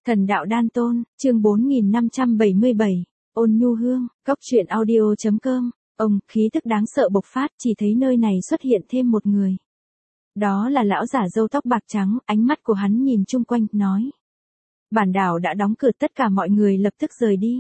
Thần đạo đan tôn, chương 4577, ôn nhu hương, góc truyện audio.com, ông, khí tức đáng sợ bộc phát, chỉ thấy nơi này xuất hiện thêm một người. Đó là lão giả râu tóc bạc trắng, ánh mắt của hắn nhìn chung quanh, nói. Bản đảo đã đóng cửa, tất cả mọi người lập tức rời đi.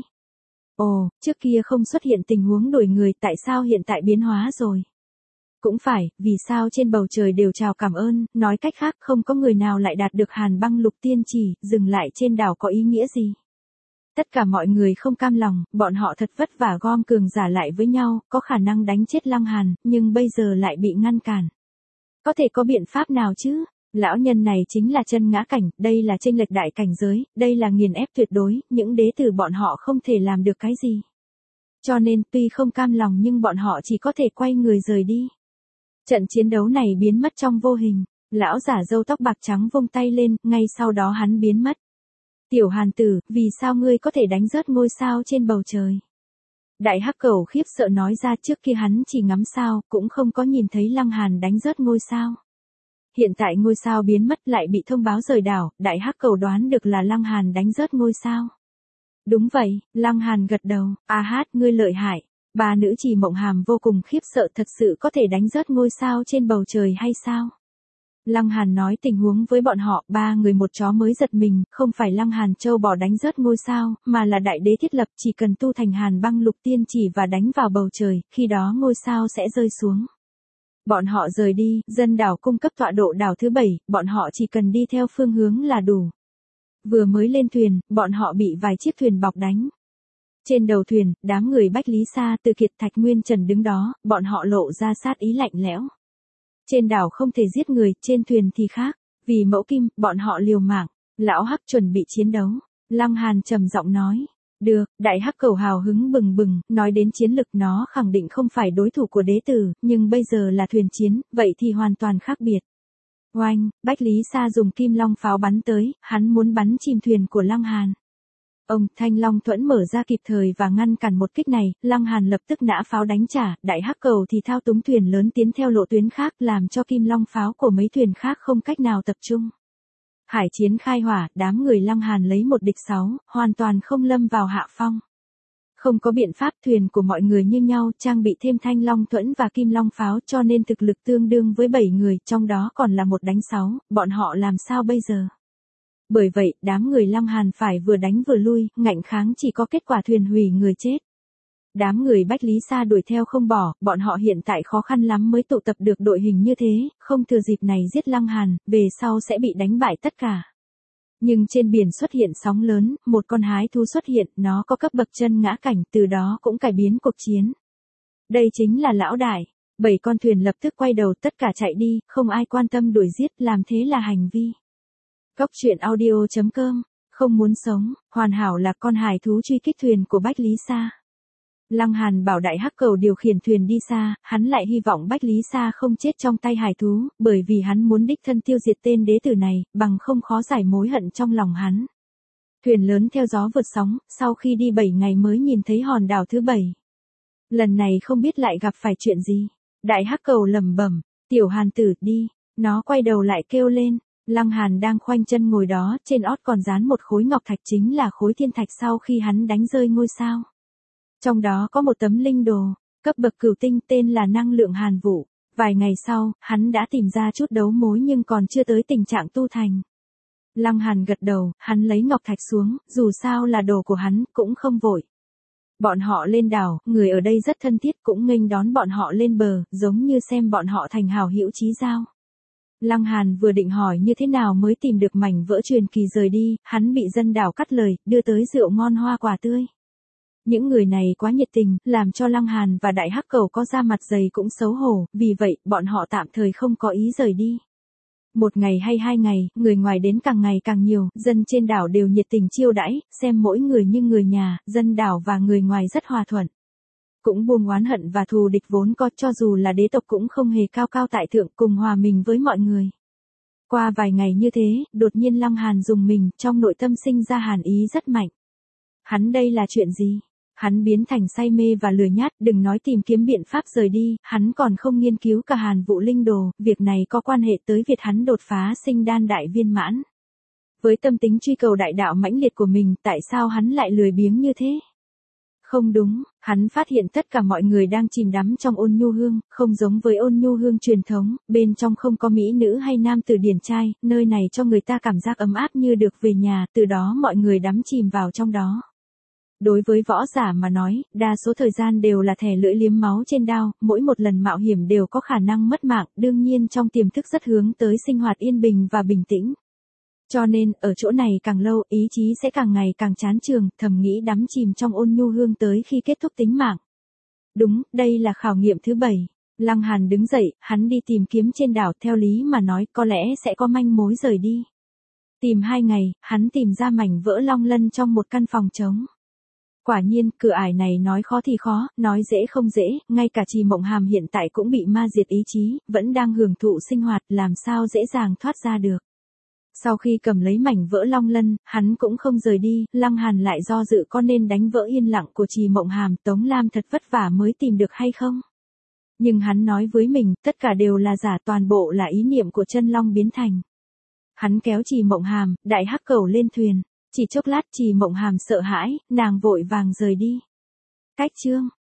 Ồ, trước kia không xuất hiện tình huống đổi người, tại sao hiện tại biến hóa rồi? Cũng phải, vì sao trên bầu trời đều chào cảm ơn, nói cách khác không có người nào lại đạt được Hàn Băng Lục Tiên Chỉ, dừng lại trên đảo có ý nghĩa gì? Tất cả mọi người không cam lòng, bọn họ thật vất vả gom cường giả lại với nhau, có khả năng đánh chết Lăng Hàn, nhưng bây giờ lại bị ngăn cản. Có thể có biện pháp nào chứ? Lão nhân này chính là chân ngã cảnh, đây là chênh lệch đại cảnh giới, đây là nghiền ép tuyệt đối, những đế tử bọn họ không thể làm được cái gì. Cho nên tuy không cam lòng nhưng bọn họ chỉ có thể quay người rời đi. Trận chiến đấu này biến mất trong vô hình, lão giả râu tóc bạc trắng vung tay lên, ngay sau đó hắn biến mất. Tiểu Hàn tử, vì sao ngươi có thể đánh rớt ngôi sao trên bầu trời? Đại hắc cẩu khiếp sợ nói ra, trước kia hắn chỉ ngắm sao, cũng không có nhìn thấy Lăng Hàn đánh rớt ngôi sao. Hiện tại ngôi sao biến mất lại bị thông báo rời đảo, đại hắc cẩu đoán được là Lăng Hàn đánh rớt ngôi sao. Đúng vậy, Lăng Hàn gật đầu, ngươi lợi hại. Ba nữ trì Mộng Hàm vô cùng khiếp sợ, thật sự có thể đánh rớt ngôi sao trên bầu trời hay sao? Lăng Hàn nói tình huống với bọn họ, ba người một chó mới giật mình, không phải Lăng Hàn châu bò đánh rớt ngôi sao, mà là đại đế thiết lập chỉ cần tu thành Hàn Băng Lục Tiên Chỉ và đánh vào bầu trời, khi đó ngôi sao sẽ rơi xuống. Bọn họ rời đi, dân đảo cung cấp tọa độ đảo thứ 7, bọn họ chỉ cần đi theo phương hướng là đủ. Vừa mới lên thuyền, bọn họ bị vài chiếc thuyền bọc đánh. Trên đầu thuyền, đám người Bách Lý Sa, Từ Kiệt, Thạch Nguyên Trần đứng đó, bọn họ lộ ra sát ý lạnh lẽo. Trên đảo không thể giết người, trên thuyền thì khác, vì mẫu kim, bọn họ liều mạng. Lão Hắc chuẩn bị chiến đấu. Lăng Hàn trầm giọng nói. Được, đại hắc cẩu hào hứng bừng bừng, nói đến chiến lực nó khẳng định không phải đối thủ của đế tử, nhưng bây giờ là thuyền chiến, vậy thì hoàn toàn khác biệt. Oanh, Bách Lý Sa dùng kim long pháo bắn tới, hắn muốn bắn chìm thuyền của Lăng Hàn. Ông Thanh Long Thuẫn mở ra kịp thời và ngăn cản một kích này, Lăng Hàn lập tức nã pháo đánh trả, đại hắc cẩu thì thao túng thuyền lớn tiến theo lộ tuyến khác, làm cho kim long pháo của mấy thuyền khác không cách nào tập trung. Hải chiến khai hỏa, đám người Lăng Hàn lấy 1 địch 6, hoàn toàn không lâm vào hạ phong. Không có biện pháp, thuyền của mọi người như nhau, trang bị thêm Thanh Long Thuẫn và kim long pháo, cho nên thực lực tương đương với 7 người, trong đó còn là 1 đánh 6, bọn họ làm sao bây giờ? Bởi vậy, đám người Lăng Hàn phải vừa đánh vừa lui, ngạnh kháng chỉ có kết quả thuyền hủy người chết. Đám người Bách Lý Sa đuổi theo không bỏ, bọn họ hiện tại khó khăn lắm mới tụ tập được đội hình như thế, không thừa dịp này giết Lăng Hàn, về sau sẽ bị đánh bại tất cả. Nhưng trên biển xuất hiện sóng lớn, một con hái thú xuất hiện, nó có cấp bậc chân ngã cảnh, từ đó cũng cải biến cuộc chiến. Đây chính là lão đại. 7 con thuyền lập tức quay đầu, tất cả chạy đi, không ai quan tâm đuổi giết, làm thế là hành vi. Góc truyện audio.com, không muốn sống, hoàn hảo là con hải thú truy kích thuyền của Bách Lý Sa. Lăng Hàn bảo đại hắc cẩu điều khiển thuyền đi xa, hắn lại hy vọng Bách Lý Sa không chết trong tay hải thú, bởi vì hắn muốn đích thân tiêu diệt tên đế tử này, bằng không khó giải mối hận trong lòng hắn. Thuyền lớn theo gió vượt sóng, sau khi đi 7 ngày mới nhìn thấy hòn đảo thứ 7. Lần này không biết lại gặp phải chuyện gì. Đại hắc cẩu lẩm bẩm, tiểu Hàn tử đi, nó quay đầu lại kêu lên. Lăng Hàn đang khoanh chân ngồi đó, trên ót còn dán một khối ngọc thạch, chính là khối thiên thạch sau khi hắn đánh rơi ngôi sao. Trong đó có một tấm linh đồ, cấp bậc cửu tinh, tên là năng lượng hàn vụ. Vài ngày sau, hắn đã tìm ra chút đấu mối nhưng còn chưa tới tình trạng tu thành. Lăng Hàn gật đầu, hắn lấy ngọc thạch xuống, dù sao là đồ của hắn, cũng không vội. Bọn họ lên đảo, người ở đây rất thân thiết, cũng nghênh đón bọn họ lên bờ, giống như xem bọn họ thành hảo hữu chí giao. Lăng Hàn vừa định hỏi như thế nào mới tìm được mảnh vỡ truyền kỳ rời đi, hắn bị dân đảo cắt lời, đưa tới rượu ngon hoa quả tươi. Những người này quá nhiệt tình, làm cho Lăng Hàn và đại hắc cẩu có da mặt dày cũng xấu hổ, vì vậy, bọn họ tạm thời không có ý rời đi. 1 ngày hay 2 ngày, người ngoài đến càng ngày càng nhiều, dân trên đảo đều nhiệt tình chiêu đãi, xem mỗi người như người nhà, dân đảo và người ngoài rất hòa thuận. Cũng buông oán hận và thù địch vốn có, cho dù là đế tộc cũng không hề cao cao tại thượng, cùng hòa mình với mọi người. Qua vài ngày như thế, đột nhiên Lăng Hàn dùng mình, trong nội tâm sinh ra hàn ý rất mạnh. Hắn đây là chuyện gì? Hắn biến thành say mê và lười nhát, đừng nói tìm kiếm biện pháp rời đi, hắn còn không nghiên cứu cả Hàn Vụ Linh Đồ, việc này có quan hệ tới việc hắn đột phá sinh đan đại viên mãn. Với tâm tính truy cầu đại đạo mãnh liệt của mình, tại sao hắn lại lười biếng như thế? Không đúng, hắn phát hiện tất cả mọi người đang chìm đắm trong ôn nhu hương, không giống với ôn nhu hương truyền thống, bên trong không có mỹ nữ hay nam tử điển trai, nơi này cho người ta cảm giác ấm áp như được về nhà, từ đó mọi người đắm chìm vào trong đó. Đối với võ giả mà nói, đa số thời gian đều là thè lưỡi liếm máu trên đao, mỗi một lần mạo hiểm đều có khả năng mất mạng, đương nhiên trong tiềm thức rất hướng tới sinh hoạt yên bình và bình tĩnh. Cho nên, ở chỗ này càng lâu, ý chí sẽ càng ngày càng chán chường, thầm nghĩ đắm chìm trong ôn nhu hương tới khi kết thúc tính mạng. Đúng, đây là khảo nghiệm thứ 7. Lăng Hàn đứng dậy, hắn đi tìm kiếm trên đảo, theo lý mà nói có lẽ sẽ có manh mối rời đi. Tìm 2 ngày, hắn tìm ra mảnh vỡ long lân trong một căn phòng trống. Quả nhiên, cửa ải này nói khó thì khó, nói dễ không dễ, ngay cả Trì Mộng Hàm hiện tại cũng bị ma diệt ý chí, vẫn đang hưởng thụ sinh hoạt, làm sao dễ dàng thoát ra được. Sau khi cầm lấy mảnh vỡ long lân, hắn cũng không rời đi, Lăng Hàn lại do dự có nên đánh vỡ yên lặng của Trì Mộng Hàm, Tống Lam thật vất vả mới tìm được hay không. Nhưng hắn nói với mình, tất cả đều là giả, toàn bộ là ý niệm của chân long biến thành. Hắn kéo Trì Mộng Hàm, đại hắc cẩu lên thuyền. Chỉ chốc lát Trì Mộng Hàm sợ hãi, nàng vội vàng rời đi. Cách chương